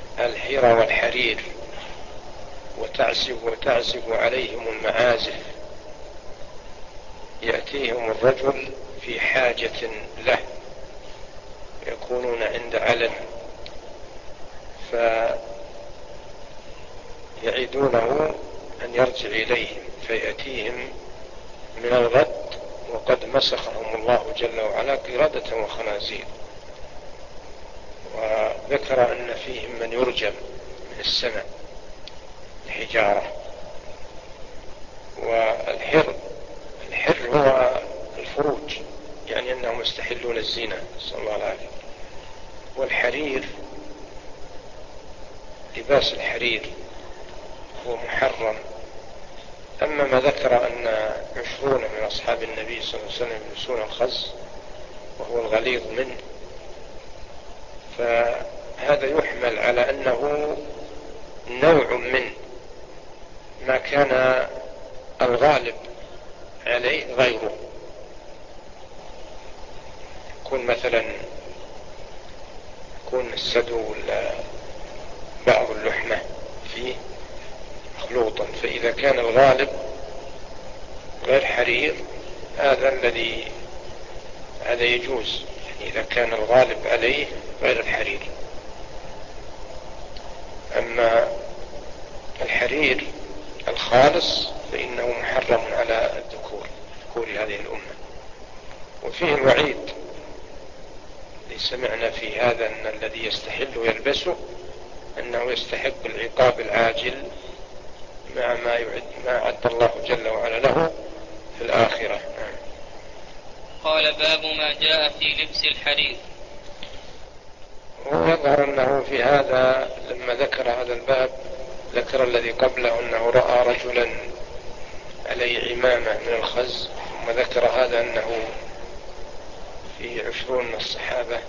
الحيرة والحرير وتعزف وتعزف عليهم المعازف يأتيهم الرجل في حاجة له، يكونون عند علم، فيعيدونه أن يرجع إليهم، فيأتيهم من الغد وقد مسخهم الله جل وعلا قردة وخنازير. وذكر أن فيهم من يرجم من السماء الحجارة. والحر الحر هو الفروج، يعني أنهم يستحلون الزنا، صلى الله عليه. والحرير لباس الحرير هو محرم. أما ما ذكر أن عشرون من أصحاب النبي صلى الله عليه وسلم يلبسون الخز وهو الغليظ منه، فهذا يحمل على أنه نوع من ما كان الغالب عليه غيره. يكون مثلا يكون السدو ولا بعض اللحمة فيه مخلوطا، فإذا كان الغالب غير حرير هذا الذي هذا يجوز، يعني إذا كان الغالب عليه غير الحرير. أما الحرير الخالص فإنه محرم على الذكور ذكور هذه الأمة. وفيه الوعيد، ليس معنى في هذا أن الذي يستحل يلبسه أنه يستحق العقاب العاجل مع ما يعد ما أعد الله جل وعلا له في الآخرة. قال: باب ما جاء في لبس الحرير. ويظهر أنه في هذا لما ذكر هذا الباب ذكر الذي قبله أنه رأى رجلا عليه عمامة من الخز، ثم ذكر هذا أنه في عشرون من الصحابة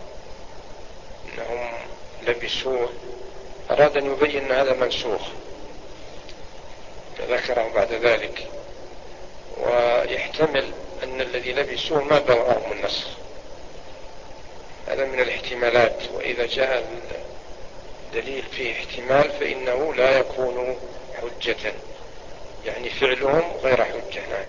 أنهم لبسوه. أراد أن يبين أن هذا منسوخ فذكره بعد ذلك. ويحتمل أن الذي لبسوه ما بلغهم النسخ، هذا من الاحتمالات. وإذا جاء الدليل فيه احتمال فإنه لا يكون حجة، يعني فعلهم غير حجة.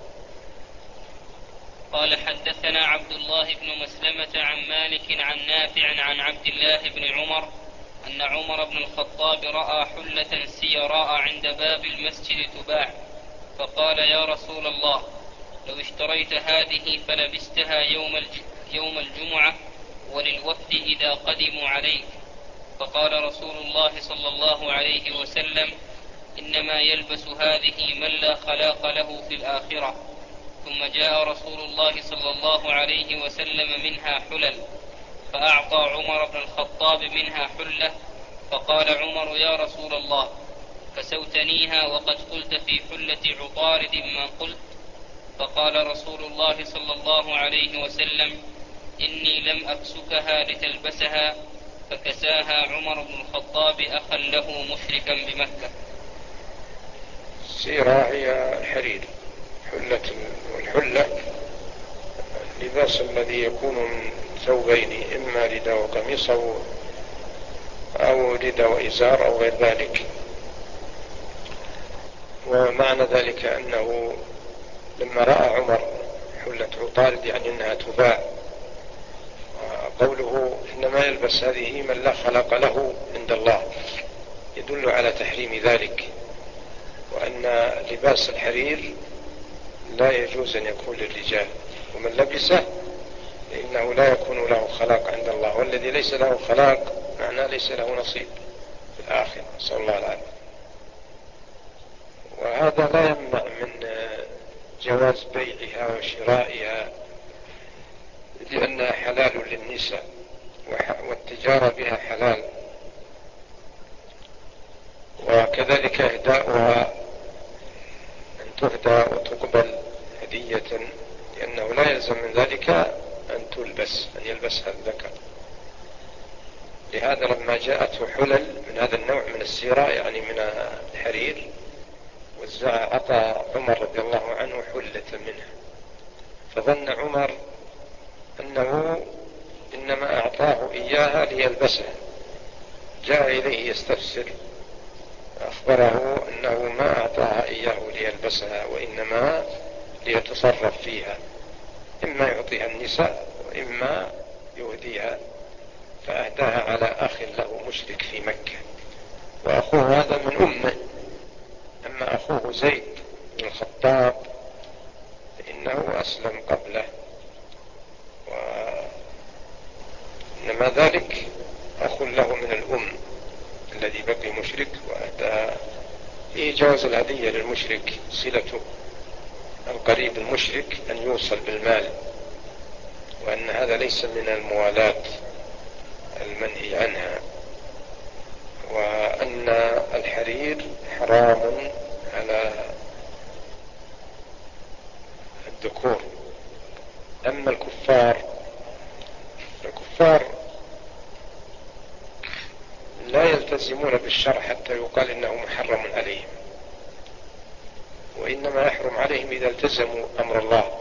قال: حدثنا عبد الله بن مسلمة عن مالك عن نافع عن عبد الله بن عمر أن عمر بن الخطاب رأى حلة سيراء عند باب المسجد تباع، فقال: يا رسول الله، لو اشتريت هذه فلبستها يوم يوم الجمعة وللوفد إذا قدموا عليك. فقال رسول الله صلى الله عليه وسلم: إنما يلبس هذه من لا خلاق له في الآخرة. ثم جاء رسول الله صلى الله عليه وسلم منها حلل، فأعطى عمر بن الخطاب منها حلة، فقال عمر: يا رسول الله، كسوتنيها وقد قلت في حلة عطارد ما قلت. فقال رسول الله صلى الله عليه وسلم: إني لم أكسكها لتلبسها. فكساها عمر بن الخطاب أخا له مشركا بمكة. السيرة هي الحرير، حلة. والحلة اللباس الذي يكون من ثوبين، إما رداء وقميص أو رداء وإزار أو غير ذلك. ومعنى ذلك أنه لما رأى عمر حلة عطارد يعني أنها تباع، قوله إنما يلبس هذه من لا خلق له عند الله يدل على تحريم ذلك، وأن لباس الحرير لا يجوز أن يكون للرجال، ومن لبسه إنه لا يكون له خلاق عند الله، والذي ليس له خلاق معناه ليس له نصيب في الآخرة، صلى الله عليه وسلم. وهذا لا يمنع من جواز بيعها وشرائها، لأنها حلال للنساء والتجارة بها حلال، وكذلك إهداؤها أن تهدى وتقبل هدية، لأنه لا يلزم من ذلك أن تلبس أن يلبسها الذكر. لهذا لما جاءته حلل من هذا النوع من السيرة يعني من الحرير وزع عطى عمر رضي الله عنه حلة منها، فظن عمر أنه إنما أعطاه إياها ليلبسها، جاء إليه يستفسر، أخبره أنه ما أعطاها إياه ليلبسها، وإنما ليتصرف فيها، إما يعطيها النساء وإما يهديها، فأهداها على أخ له مشرك في مكة، وأخوه هذا من أمه. أما أخوه زيد بن الخطاب فإنه أسلم قبله، وإنما ذلك أخ له من الأم الذي بقي مشرك وأهداها. فيه جواز الهدية للمشرك، صلة القريب المشرك أن يوصل بالمال، وأن هذا ليس من الموالاة المنهي عنها، وأن الحرير حرام على الذكور. أما الكفار الكفار لا يلتزمون بالشرع حتى يقال إنه محرم عليهم، وإنما يحرم عليهم إذا التزموا أمر الله.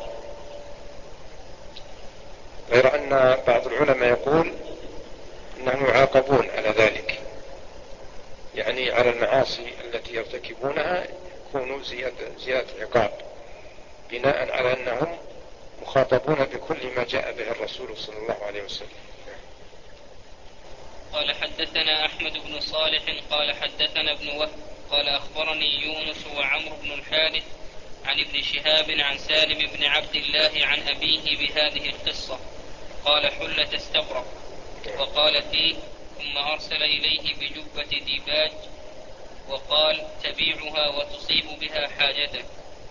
غير أن بعض العلماء يقول إنهم يعاقبون على ذلك، يعني على المعاصي التي يرتكبونها يكونوا زيادة, زيادة عقاب، بناء على أنهم مخاطبون بكل ما جاء به الرسول صلى الله عليه وسلم. قال حدثنا أحمد بن صالح قال حدثنا ابن وهب قال أخبرني يونس وعمرو بن الحارث عن ابن شهاب عن سالم بن عبد الله عن أبيه بهذه القصة. قال حلة استبرق، وقال فيه ثم أرسل إليه بجبة ديباج وقال تبيعها وتصيب بها حاجته.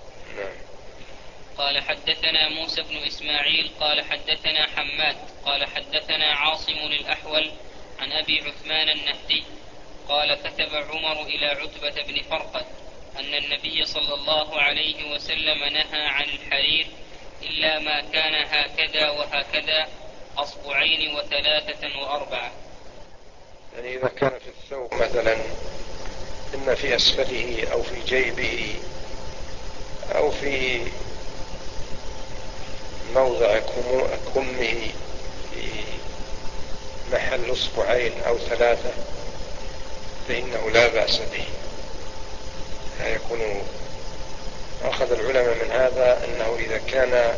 قال حدثنا موسى بن إسماعيل قال حدثنا حماد قال حدثنا عاصم الأحول عن أبي عثمان النهدي قال كتب عمر إلى عتبة بن فرقد أن النبي صلى الله عليه وسلم نهى عن الحرير إلا ما كان هكذا وهكذا أصبعين وثلاثة وأربعة. يعني إذا كان في الثوب مثلا إما في أسفله أو في جيبه أو في موضع كمه في محل أصبعين أو ثلاثة فإنه لا بأس به. لا يكون أخذ العلماء من هذا أنه إذا كان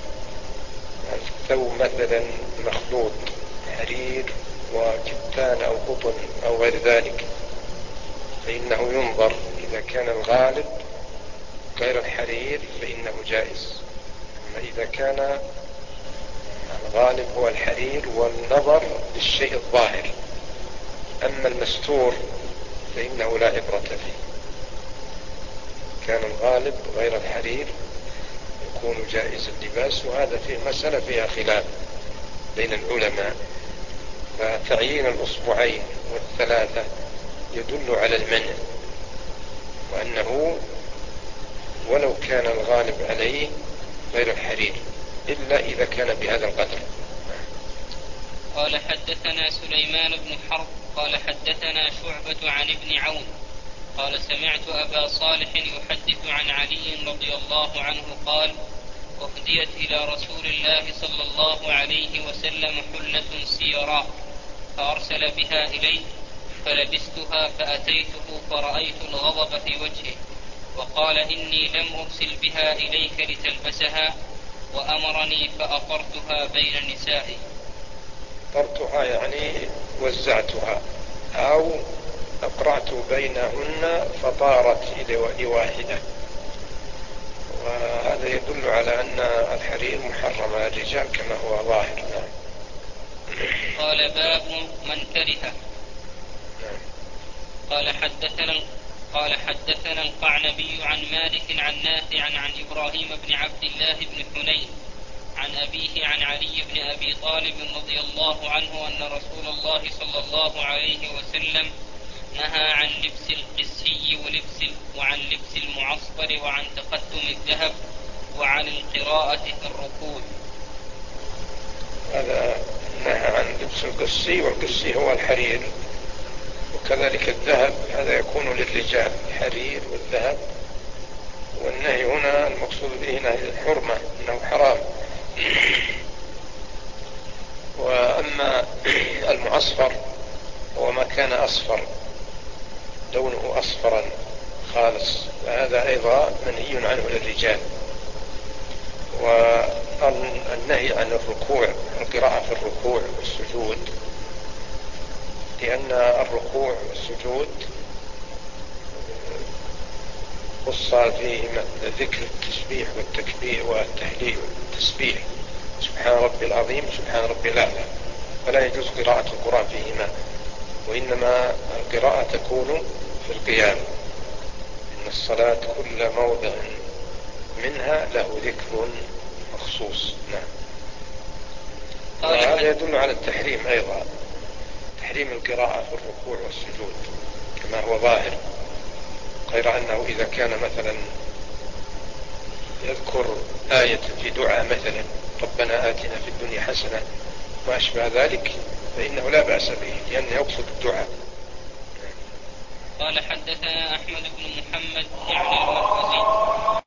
الثوب مثلا مخلوط حرير وكتان أو قطن أو غير ذلك فإنه ينظر، إذا كان الغالب غير الحرير فإنه جائز. أما إذا كان الغالب هو الحرير والنظر للشيء الظاهر، أما المستور فإنه لا عبرة فيه. كان الغالب غير الحرير يكون جائز اللباس، وهذا فيه مسألة فيها خلاف بين العلماء. فتعيين الأصبعين والثلاثة يدل على المنع، وأنه ولو كان الغالب عليه غير الحرير إلا إذا كان بهذا القدر. قال حدثنا سليمان بن حرب قال حدثنا شعبة عن ابن عون قال سمعت أبا صالح يحدث عن علي رضي الله عنه قال أهديت إلى رسول الله صلى الله عليه وسلم حلة سيراء فأرسل بها إليه فلبستها فأتيته فرأيت الغضب في وجهه وقال إني لم أرسل بها إليك لتلبسها وأمرني فأقرتها بين النساء. أقرتها يعني وزعتها أو أقرعت بينهن فطارت إلى واحدة، وهذا يدل على أن الحرير محرم على الرجال كما هو ظاهر. قال باب من كره. قال حدثنا قال حدثنا القعنبي عن مالك عن نافع عن إبراهيم بن عبد الله بن حنين عن أبيه عن علي بن أبي طالب رضي الله عنه أن رسول الله صلى الله عليه وسلم نهى عن لبس القسي ولبس وعن لبس المعصفر وعن تقدم الذهب وعن القراءة في الركوع. هذا نهى عن لبس القسي، والقسي هو الحرير، وكذلك الذهب هذا يكون للرجال الحرير والذهب. والنهي هنا المقصود به نهي الحرمة أنه حرام. وأما المعصفر هو ما كان أصفر لونه أصفرا خالص، فهذا أيضا منهي عنه للرجال. والنهي عن الركوع، القراءة في الركوع والسجود، لأن الركوع والسجود خص فيه ذكر التسبيح والتكبير والتهليل والتسبيح، سبحان ربي العظيم سبحان ربي الأعلى، فلا يجوز قراءة القرآن فيهما، وإنما القراءة تكون في القيام، إن الصلاة كل موضع منها له ذكر مخصوص. نعم. وهذا يدل على التحريم أيضا، تحريم القراءة في الركوع والسجود كما هو ظاهر، غير أنه إذا كان مثلا يذكر آية في دعاء مثلا ربنا آتنا في الدنيا حسنة ما أشبه ذلك فإنه لا بأس به، لأنه يقصد الدعاء. قال حدثنا أحمد بن محمد يعني المروزي